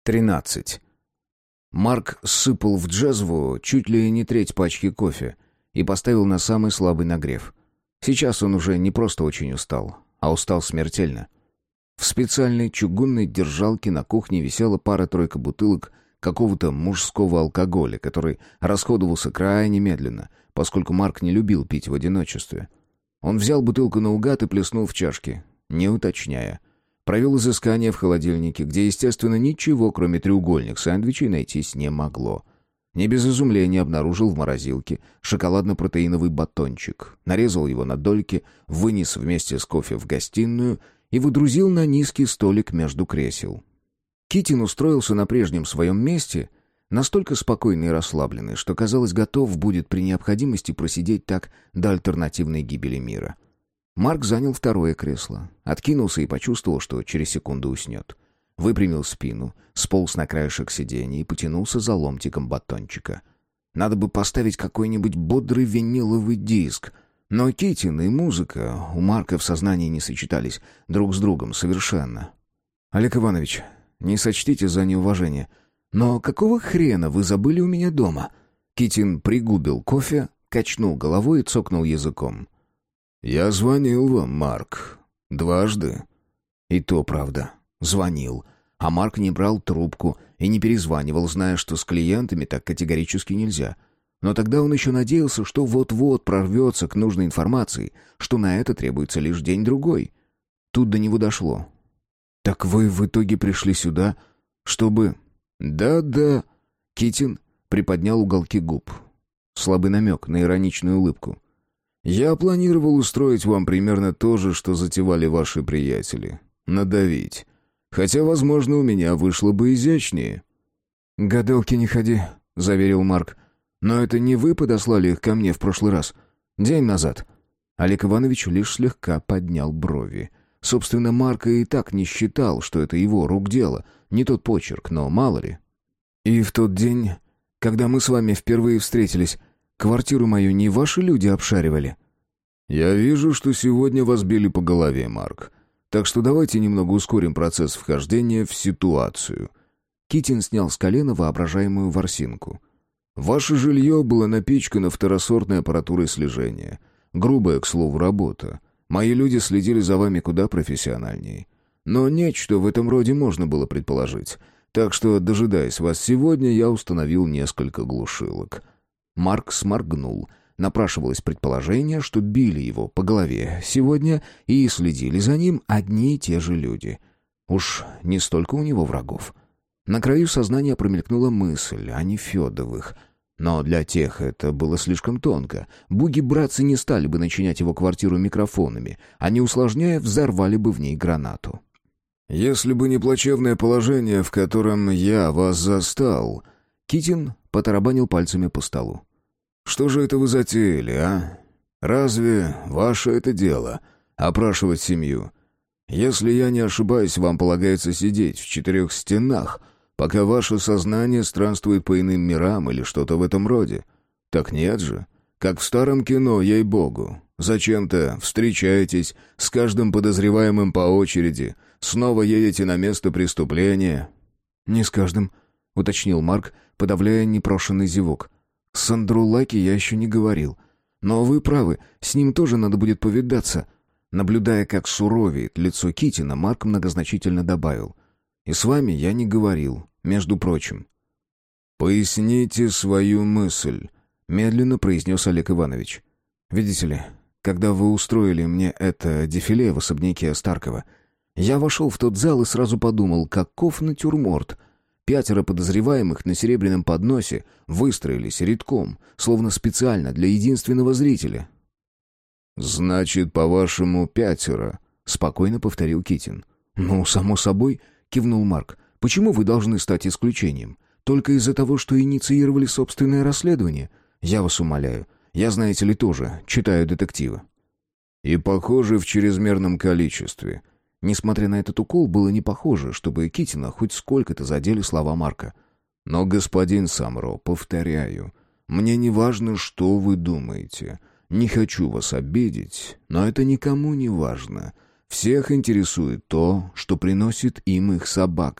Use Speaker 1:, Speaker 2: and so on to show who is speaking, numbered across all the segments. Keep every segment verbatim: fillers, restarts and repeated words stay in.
Speaker 1: тринадцать. Марк сыпал в джезву чуть ли не треть пачки кофе и поставил на самый слабый нагрев. Сейчас он уже не просто очень устал, а устал смертельно. В специальной чугунной держалке на кухне висела пара-тройка бутылок какого-то мужского алкоголя, который расходовался крайне медленно, поскольку Марк не любил пить в одиночестве. Он взял бутылку наугад и плеснул в чашки, не уточняя. Провел изыскание в холодильнике, где, естественно, ничего, кроме треугольных сэндвичей, найтись не могло. Не без изумления обнаружил в морозилке шоколадно-протеиновый батончик, нарезал его на дольки, вынес вместе с кофе в гостиную и выдрузил на низкий столик между кресел. Китин устроился на прежнем своем месте, настолько спокойный и расслабленный, что, казалось, готов будет при необходимости просидеть так до альтернативной гибели мира. Марк занял второе кресло, откинулся и почувствовал, что через секунду уснет. Выпрямил спину, сполз на краешек сиденья и потянулся за ломтиком батончика. Надо бы поставить какой-нибудь бодрый виниловый диск, но Китин и музыка у Марка в сознании не сочетались друг с другом совершенно. «Олег Иванович, не сочтите за неуважение, но какого хрена вы забыли у меня дома?» Китин пригубил кофе, качнул головой и цокнул языком. «Я звонил вам, Марк. Дважды». И то правда. Звонил. А Марк не брал трубку и не перезванивал, зная, что с клиентами так категорически нельзя. Но тогда он еще надеялся, что вот-вот прорвется к нужной информации, что на это требуется лишь день-другой. Тут до него дошло. «Так вы в итоге пришли сюда, чтобы...» «Да-да». Китин приподнял уголки губ. Слабый намек на ироничную улыбку. «Я планировал устроить вам примерно то же, что затевали ваши приятели. Надавить. Хотя, возможно, у меня вышло бы изящнее». «Гадалки не ходи», — заверил Марк. «Но это не вы подослали их ко мне в прошлый раз? День назад». Олег Иванович лишь слегка поднял брови. Собственно, Марк и так не считал, что это его рук дело. Не тот почерк, но мало ли. «И в тот день, когда мы с вами впервые встретились, квартиру мою не ваши люди обшаривали?»
Speaker 2: «Я вижу, что сегодня вас били по голове, Марк. Так что давайте немного ускорим процесс вхождения в ситуацию».
Speaker 1: Китин снял с колена воображаемую ворсинку.
Speaker 2: «Ваше жилье было напичкано второсортной аппаратурой слежения. Грубая, к слову, работа. Мои люди следили за вами куда профессиональнее. Но нечто в этом роде можно было предположить. Так что, дожидаясь вас сегодня, я установил несколько глушилок».
Speaker 1: Марк сморгнул. Напрашивалось предположение, что били его по голове сегодня и следили за ним одни и те же люди. Уж не столько у него врагов. На краю сознания промелькнула мысль о Нефедовых. Но для тех это было слишком тонко. Буги-братцы не стали бы начинять его квартиру микрофонами, а не усложняя, взорвали бы в ней гранату.
Speaker 2: «Если бы не плачевное положение, в котором я вас застал...»
Speaker 1: Китин потарабанил пальцами по столу.
Speaker 2: «Что же это вы затеяли, а? Разве ваше это дело — опрашивать семью? Если я не ошибаюсь, вам полагается сидеть в четырех стенах, пока ваше сознание странствует по иным мирам или что-то в этом роде. Так нет же. Как в старом кино, ей-богу. Зачем-то встречаетесь с каждым подозреваемым по очереди, снова едете на место преступления».
Speaker 1: «Не с каждым», — уточнил Марк, подавляя непрошенный зевок. «С Андрулаки я еще не говорил. Но вы правы, с ним тоже надо будет повидаться». Наблюдая, как суровеет лицо Китина, Марк многозначительно добавил. «И с вами я не говорил, между прочим».
Speaker 2: «Поясните свою мысль», — медленно произнес Олег Иванович.
Speaker 1: «Видите ли, когда вы устроили мне это дефиле в особняке Старкова, я вошел в тот зал и сразу подумал, каков натюрморт. Пятеро подозреваемых на серебряном подносе выстроились рядком, словно специально для единственного зрителя».
Speaker 2: «Значит, по-вашему, пятеро?» — спокойно повторил Китин.
Speaker 1: «Ну, само собой», — кивнул Марк. «Почему вы должны стать исключением? Только из-за того, что инициировали собственное расследование? Я вас умоляю. Я, знаете ли, тоже читаю детективы».
Speaker 2: «И, похоже, в чрезмерном количестве».
Speaker 1: Несмотря на этот укол, было не похоже, чтобы Китина хоть сколько-то задели слова Марка.
Speaker 2: «Но, господин Самро, повторяю, мне не важно, что вы думаете. Не хочу вас обидеть, но это никому не важно. Всех интересует то, что приносит им их собака,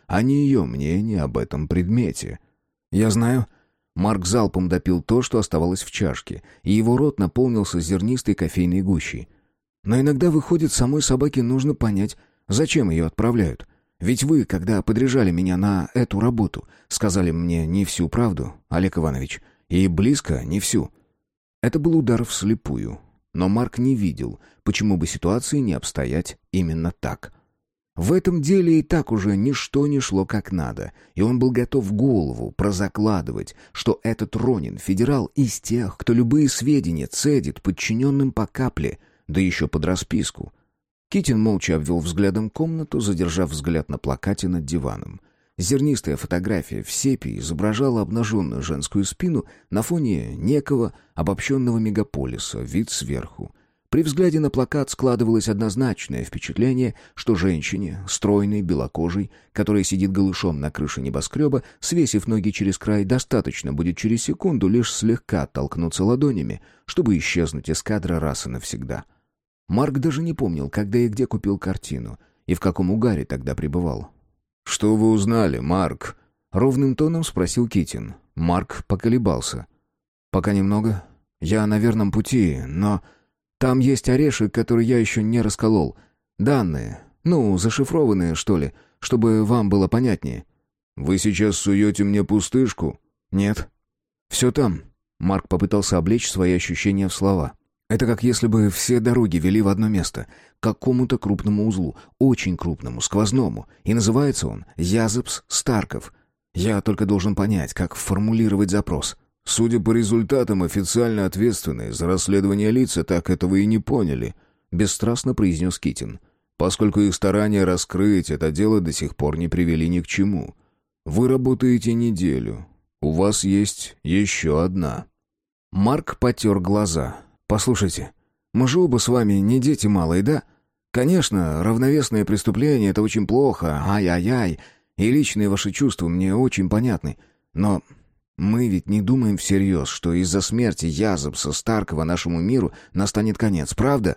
Speaker 2: а не ее мнение об этом предмете.
Speaker 1: «Я знаю». Марк залпом допил то, что оставалось в чашке, и его рот наполнился зернистой кофейной гущей. «Но иногда, выходит, самой собаке нужно понять, зачем ее отправляют. Ведь вы, когда подряжали меня на эту работу, сказали мне не всю правду, Олег Иванович, и близко не всю». Это был удар вслепую, но Марк не видел, почему бы ситуации не обстоять именно так. В этом деле и так уже ничто не шло как надо, и он был готов голову прозакладывать, что этот Ронин, федерал, из тех, кто любые сведения цедит подчиненным по капле, да еще под расписку. Китин молча обвел взглядом комнату, задержав взгляд на плакате над диваном. Зернистая фотография в сепии изображала обнаженную женскую спину на фоне некого обобщенного мегаполиса, вид сверху. При взгляде на плакат складывалось однозначное впечатление, что женщине, стройной, белокожей, которая сидит голышом на крыше небоскреба, свесив ноги через край, достаточно будет через секунду лишь слегка оттолкнуться ладонями, чтобы исчезнуть из кадра раз и навсегда. Марк даже не помнил, когда и где купил картину, и в каком угаре тогда пребывал.
Speaker 2: «Что вы узнали, Марк?»
Speaker 1: — ровным тоном спросил Китин. Марк поколебался. «Пока немного. Я на верном пути, но там есть орешек, который я еще не расколол. Данные, ну, зашифрованные, что ли, чтобы вам было понятнее».
Speaker 2: «Вы сейчас суете мне пустышку?»
Speaker 1: «Нет. Все там». Марк попытался облечь свои ощущения в слова. Это как если бы все дороги вели в одно место, к какому-то крупному узлу, очень крупному, сквозному, и называется он Язепс-Старков. Я только должен понять, как формулировать запрос.
Speaker 2: «Судя по результатам, официально ответственные за расследование лица так этого и не поняли», — бесстрастно произнес Китин, «поскольку их старания раскрыть это дело до сих пор не привели ни к чему. Вы работаете неделю. У вас есть еще одна».
Speaker 1: Марк потер глаза. «Послушайте, мы же оба с вами не дети малые, да? Конечно, равновесное преступление — это очень плохо, ай-ай-ай, и личные ваши чувства мне очень понятны. Но мы ведь не думаем всерьез, что из-за смерти Язепса Старкова нашему миру настанет конец, правда?»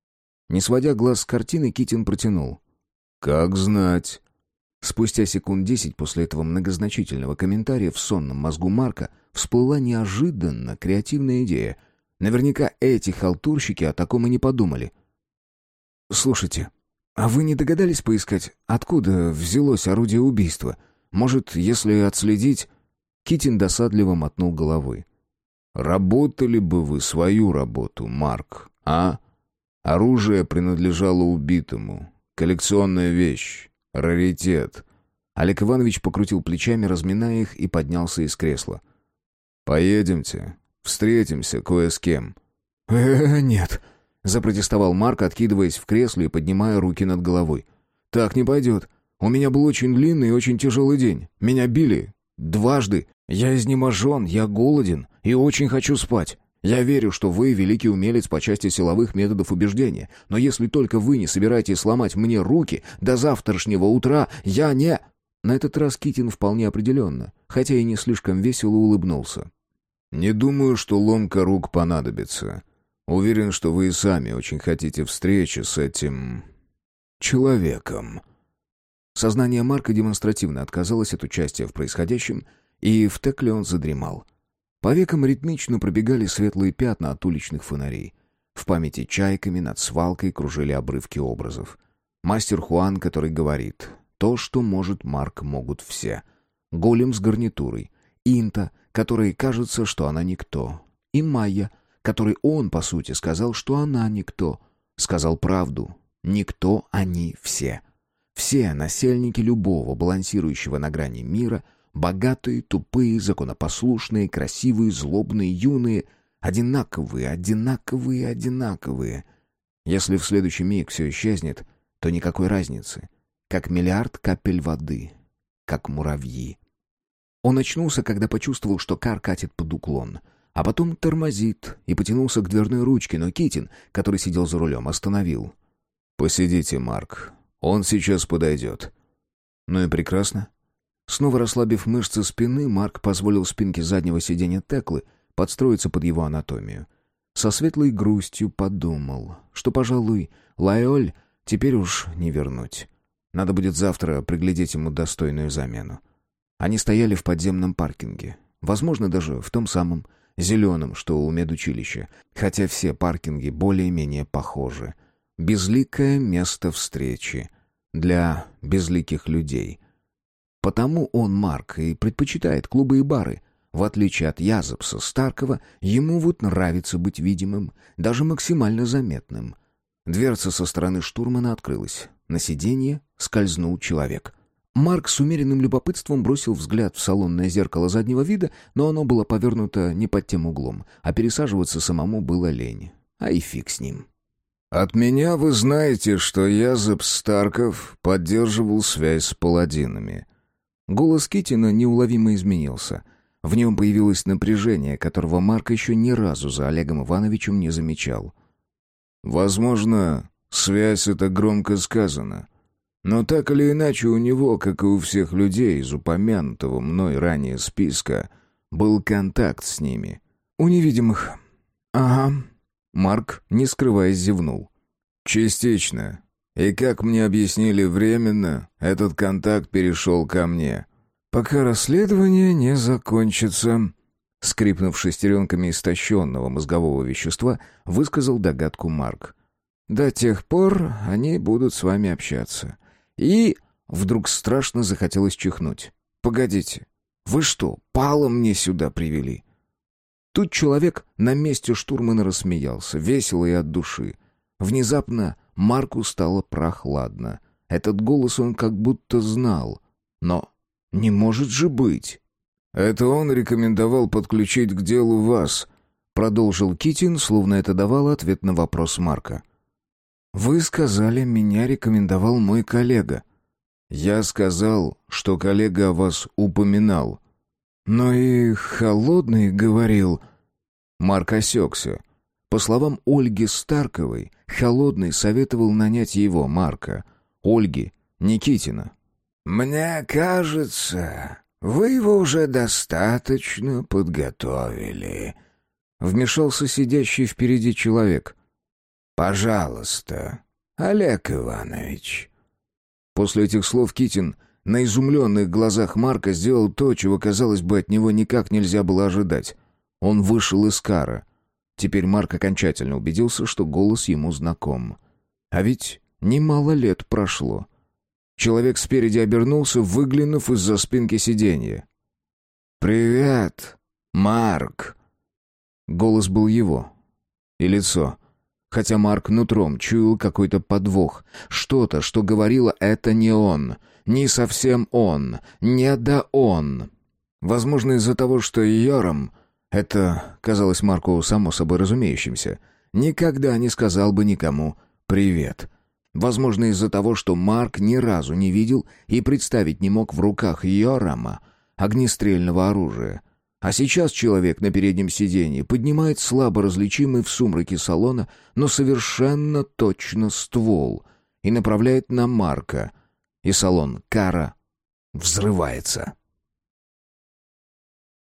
Speaker 1: Не сводя глаз с картины, Китин протянул.
Speaker 2: «Как знать».
Speaker 1: Спустя секунд десять после этого многозначительного комментария в сонном мозгу Марка всплыла неожиданно креативная идея. Наверняка эти халтурщики о таком и не подумали. «Слушайте, а вы не догадались поискать, откуда взялось орудие убийства? Может, если отследить...» Китин досадливо мотнул головой.
Speaker 2: «Работали бы вы свою работу, Марк, а? Оружие принадлежало убитому. Коллекционная вещь. Раритет».
Speaker 1: Олег Иванович покрутил плечами, разминая их, и поднялся из кресла.
Speaker 2: «Поедемте. Встретимся кое с кем».
Speaker 1: «Э-э, нет», — запротестовал Марк, откидываясь в кресле и поднимая руки над головой. «Так не пойдет. У меня был очень длинный и очень тяжелый день. Меня били. Дважды. Я изнеможен, я голоден и очень хочу спать. Я верю, что вы великий умелец по части силовых методов убеждения, но если только вы не собираетесь сломать мне руки, до завтрашнего утра я не...» На этот раз Китин вполне определенно, хотя и не слишком весело улыбнулся.
Speaker 2: «Не думаю, что ломка рук понадобится. Уверен, что вы и сами очень хотите встречи с этим... человеком».
Speaker 1: Сознание Марка демонстративно отказалось от участия в происходящем, и в текле он задремал. По векам ритмично пробегали светлые пятна от уличных фонарей. В памяти чайками над свалкой кружили обрывки образов. Мастер Хуан, который говорит: «То, что может Марк, могут все». Голем с гарнитурой. Инта, которой кажется, что она никто. И Майя, которой он, по сути, сказал, что она никто. Сказал правду. Никто они все. Все насельники любого балансирующего на грани мира, богатые, тупые, законопослушные, красивые, злобные, юные, одинаковые, одинаковые, одинаковые. Если в следующий миг все исчезнет, то никакой разницы. Как миллиард капель воды. Как муравьи. Он очнулся, когда почувствовал, что кар катит под уклон, а потом тормозит и потянулся к дверной ручке, но Китин, который сидел за рулем, остановил.
Speaker 2: «Посидите, Марк. Он сейчас подойдет».
Speaker 1: «Ну и прекрасно». Снова расслабив мышцы спины, Марк позволил спинке заднего сиденья Теклы подстроиться под его анатомию. Со светлой грустью подумал, что, пожалуй, Лайоль теперь уж не вернуть. Надо будет завтра приглядеть ему достойную замену. Они стояли в подземном паркинге. Возможно, даже в том самом зеленом, что у медучилища. Хотя все паркинги более-менее похожи. Безликое место встречи для безликих людей. Потому он, Марк, и предпочитает клубы и бары. В отличие от Язепса Старкова, ему вот нравится быть видимым, даже максимально заметным. Дверца со стороны штурмана открылась. На сиденье скользнул человек. Марк с умеренным любопытством бросил взгляд в салонное зеркало заднего вида, но оно было повернуто не под тем углом, а пересаживаться самому было лень. А и фиг с ним.
Speaker 2: «От меня вы знаете, что Язеп Старков поддерживал связь с паладинами».
Speaker 1: Голос Китина неуловимо изменился. В нем появилось напряжение, которого Марк еще ни разу за Олегом Ивановичем не замечал.
Speaker 2: «Возможно, связь — это громко сказано. Но так или иначе у него, как и у всех людей из упомянутого мной ранее списка, был контакт с ними».
Speaker 1: «У невидимых». «Ага». Марк, не скрываясь, зевнул.
Speaker 2: «Частично. И, как мне объяснили временно, этот контакт перешел ко мне».
Speaker 1: «Пока расследование не закончится», — скрипнув шестеренками истощенного мозгового вещества, высказал догадку Марк. «До тех пор они будут с вами общаться». И вдруг страшно захотелось чихнуть. «Погодите, вы что, Пала мне сюда привели?» Тут человек на месте штурмана рассмеялся, весело и от души. Внезапно Марку стало прохладно. Этот голос он как будто знал. Но не может же быть.
Speaker 2: «Это он рекомендовал подключить к делу вас», — продолжил Китин, словно это давало ответ на вопрос Марка.
Speaker 1: «Вы сказали, меня рекомендовал мой коллега».
Speaker 2: «Я сказал, что коллега о вас упоминал».
Speaker 1: «Но и Холодный говорил...»
Speaker 2: Марк осекся.
Speaker 1: По словам Ольги Старковой, Холодный советовал нанять его, Марка. Ольги, Никитина.
Speaker 3: «Мне кажется, вы его уже достаточно подготовили», — вмешался сидящий впереди человек. «Пожалуйста, Олег Иванович».
Speaker 1: После этих слов Китин на изумленных глазах Марка сделал то, чего, казалось бы, от него никак нельзя было ожидать. Он вышел из кара. Теперь Марк окончательно убедился, что голос ему знаком. А ведь немало лет прошло. Человек спереди обернулся, выглянув из-за спинки сиденья.
Speaker 3: «Привет, Марк!»
Speaker 1: Голос был его. И лицо. Хотя Марк нутром чуял какой-то подвох. Что-то, что говорило, это не он. Не совсем он. Не да он. Возможно, из-за того, что Йорам... Это казалось Марку само собой разумеющимся. Никогда не сказал бы никому «привет». Возможно, из-за того, что Марк ни разу не видел и представить не мог в руках Йорама огнестрельного оружия. А сейчас человек на переднем сиденье поднимает слабо различимый в сумраке салона, но совершенно точно ствол и направляет на Марка. И салон кара взрывается.